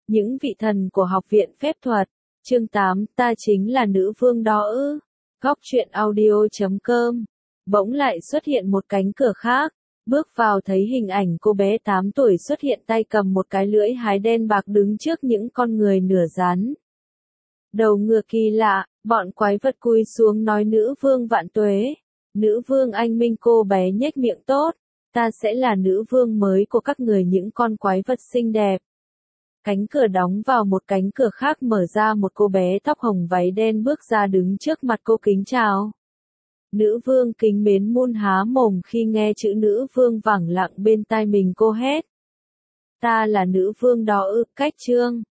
Những vị thần của học viện phép thuật. Chương 8, ta chính là nữ vương đó ư. Góc truyện audio.com. Bỗng lại xuất hiện một cánh cửa khác. Bước vào thấy hình ảnh cô bé 8 tuổi xuất hiện tay cầm một cái lưỡi hái đen bạc đứng trước những con người nửa rắn. Đầu ngựa kỳ lạ, bọn quái vật cúi xuống nói nữ vương vạn tuế. Nữ vương anh minh, cô bé nhếch miệng tốt. Ta sẽ là nữ vương mới của các người những con quái vật xinh đẹp. Cánh cửa đóng vào một cánh cửa khác mở ra, một cô bé tóc hồng váy đen bước ra đứng trước mặt cô kính chào. Nữ vương kính mến muôn há mồm khi nghe chữ nữ vương vẳng lặng bên tai mình, cô hét. Ta là nữ vương đó ư, cách chương.